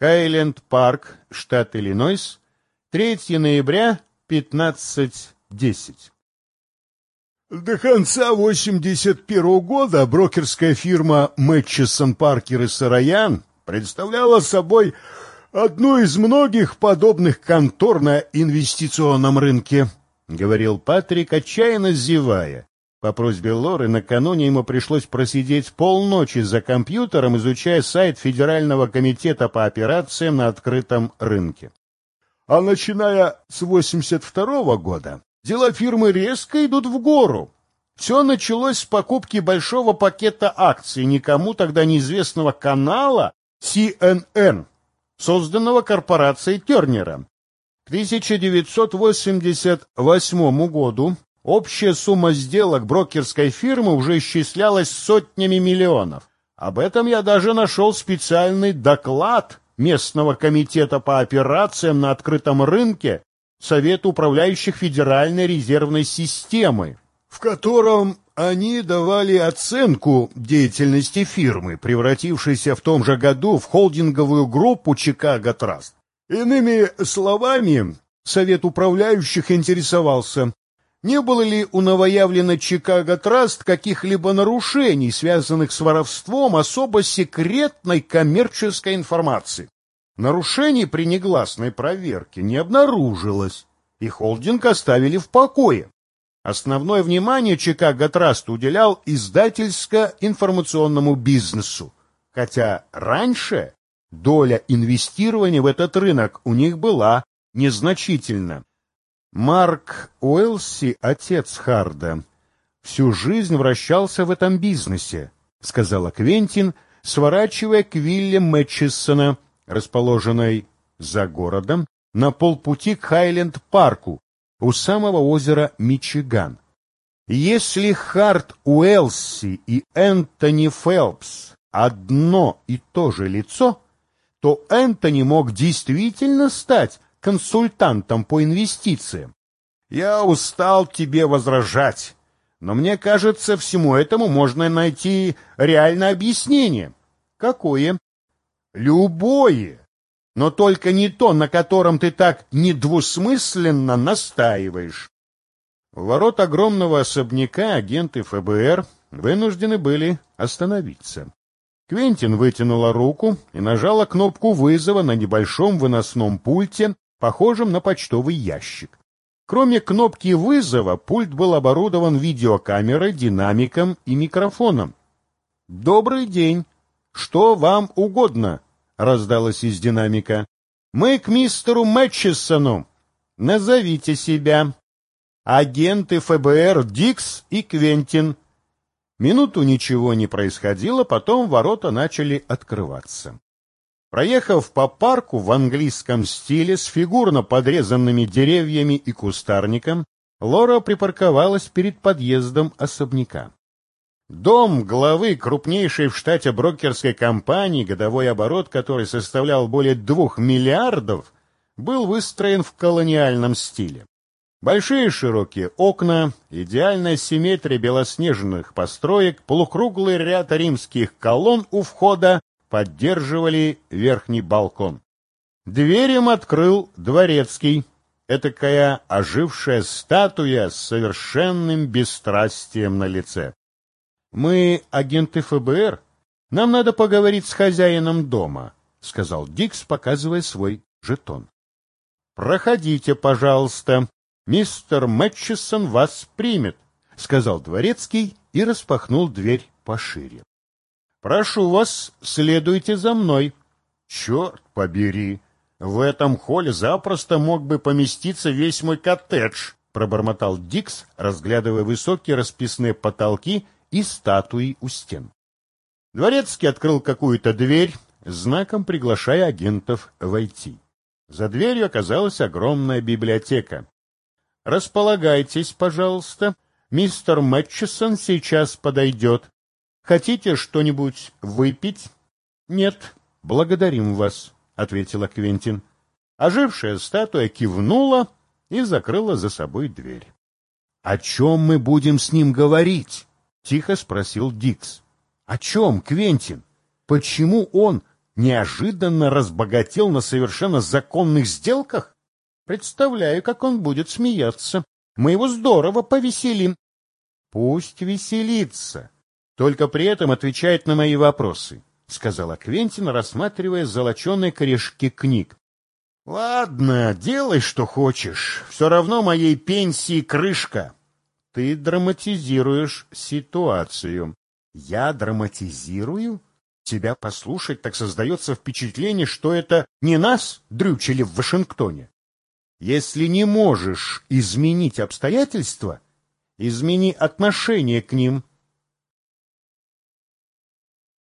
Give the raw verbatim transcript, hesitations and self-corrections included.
Хайленд-Парк, штат Иллинойс, третьего ноября, пятнадцать десять. До конца восемьдесят первого года брокерская фирма Мэтчисон, Паркер и Сароян представляла собой одну из многих подобных контор на инвестиционном рынке, — говорил Патрик, отчаянно зевая. По просьбе Лоры накануне ему пришлось просидеть полночи за компьютером, изучая сайт Федерального комитета по операциям на открытом рынке. А начиная с восемьдесят второго года дела фирмы резко идут в гору. Все началось с покупки большого пакета акций никому тогда неизвестного канала си эн эн, созданного корпорацией Тернера. К тысяча девятьсот восемьдесят восьмому году общая сумма сделок брокерской фирмы уже исчислялась сотнями миллионов. Об этом я даже нашел специальный доклад местного комитета по операциям на открытом рынке Совета управляющих Федеральной резервной системы, в котором они давали оценку деятельности фирмы, превратившейся в том же году в холдинговую группу «Чикаго Траст». Иными словами, Совет управляющих интересовался, не было ли у новоявленной «Чикаго Траст» каких-либо нарушений, связанных с воровством особо секретной коммерческой информации. Нарушений при негласной проверке не обнаружилось, и холдинг оставили в покое. Основное внимание «Чикаго Траст» уделял издательско-информационному бизнесу, хотя раньше доля инвестирования в этот рынок у них была незначительна. Марк Уэлси, отец Харда, всю жизнь вращался в этом бизнесе, — сказала Квентин, сворачивая к вилле Мэтчисона, расположенной за городом, на полпути к Хайленд-парку, у самого озера Мичиган. Если Хард Уэлси и Энтони Фелпс одно и то же лицо, то Энтони мог действительно стать консультантом по инвестициям. Я устал тебе возражать, но мне кажется, всему этому можно найти реальное объяснение. Какое? Любое, но только не то, на котором ты так недвусмысленно настаиваешь. У ворот огромного особняка агенты эф бэ эр вынуждены были остановиться. Квентин вытянула руку и нажала кнопку вызова на небольшом выносном пульте, похожем на почтовый ящик. Кроме кнопки вызова, пульт был оборудован видеокамерой, динамиком и микрофоном. «Добрый день! Что вам угодно?» — раздалось из динамика. «Мы к мистеру Мэтчисону. Назовите себя. Агенты эф бэ эр Дикс и Квентин». Минуту ничего не происходило, потом ворота начали открываться. Проехав по парку в английском стиле с фигурно подрезанными деревьями и кустарником, Лора припарковалась перед подъездом особняка. Дом главы крупнейшей в штате брокерской компании, годовой оборот которой составлял более двух миллиардов, был выстроен в колониальном стиле. Большие широкие окна, идеальная симметрия белоснежных построек, полукруглый ряд римских колонн у входа поддерживали верхний балкон. Дверь им открыл дворецкий, этакая ожившая статуя с совершенным бесстрастием на лице. «Мы агенты эф бэ эр. Нам надо поговорить с хозяином дома», — сказал Дикс, показывая свой жетон. «Проходите, пожалуйста. Мистер Мэтчисон вас примет», — сказал дворецкий и распахнул дверь пошире. «Прошу вас, следуйте за мной». «Черт побери! В этом холле запросто мог бы поместиться весь мой коттедж», — пробормотал Дикс, разглядывая высокие расписные потолки и статуи у стен. Дворецкий открыл какую-то дверь, знаком приглашая агентов войти. За дверью оказалась огромная библиотека. «Располагайтесь, пожалуйста. Мистер Мэтчисон сейчас подойдет. Хотите что-нибудь выпить?» «Нет, благодарим вас», — ответила Квентин. Ожившая статуя кивнула и закрыла за собой дверь. «О чем мы будем с ним говорить?» — тихо спросил Дикс. «О чем, Квентин? Почему он неожиданно разбогател на совершенно законных сделках? Представляю, как он будет смеяться. Мы его здорово повеселим. Пусть веселится. Только при этом отвечает на мои вопросы, — сказала Квентин, рассматривая золоченые корешки книг. — Ладно, делай, что хочешь. Все равно моей пенсии крышка. Ты драматизируешь ситуацию. Я драматизирую? Тебя послушать, так создается впечатление, что это не нас дрючили в Вашингтоне. Если не можешь изменить обстоятельства, измени отношение к ним.